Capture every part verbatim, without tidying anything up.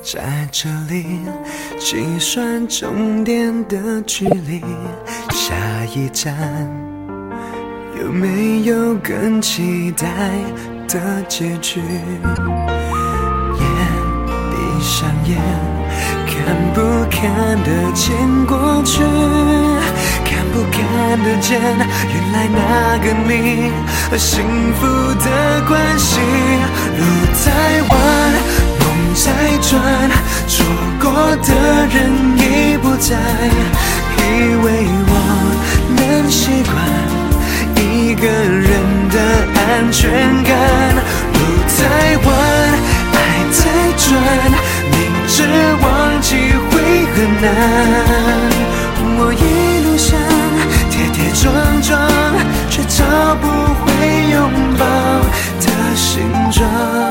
在这里计算终点的距离，下一站有没有更期待的结局？眼闭上眼，看不看得见过去？看不看得见原来那个你和幸福的关系？路在弯，梦在转，错过的人已不在，以为我能习惯一个人的安全感。路在弯，爱在转，明知忘记会很难。我一路上跌跌撞撞，却找不回拥抱的形状。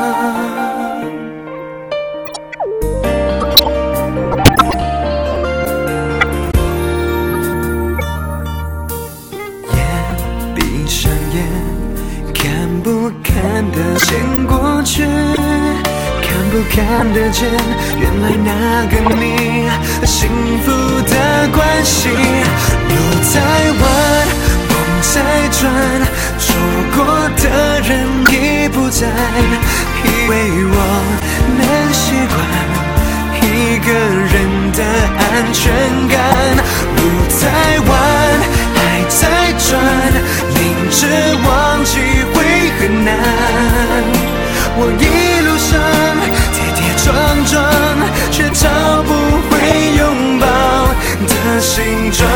眼闭上眼，看不看得见过去？看不看得见原来那个你和幸福的关系？路在弯，梦在转，错过的人已不在，以为我能习惯一个人的安全感。路在弯，爱在转，明知忘记会很难。我一路上跌跌撞撞，却找不回拥抱的形状。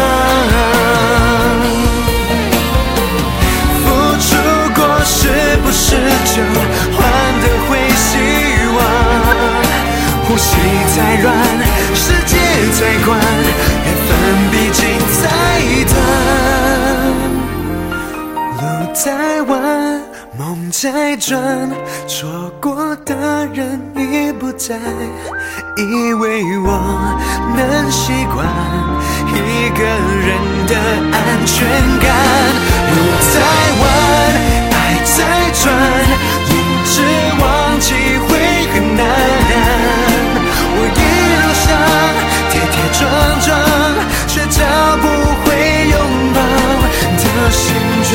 付出过是不是就换得回希望？呼吸再乱，世界再宽，缘分毕竟再短。路在弯，梦在转，错过的人已不在，以为我能习惯一个人的安全感。路在弯，爱在转，明知忘记会很难。我一路上跌跌撞撞，却找不回拥抱的形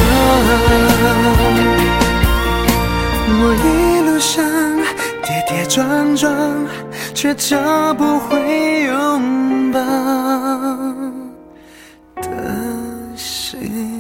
状。我一路上跌跌撞撞，却找不回拥抱的形状。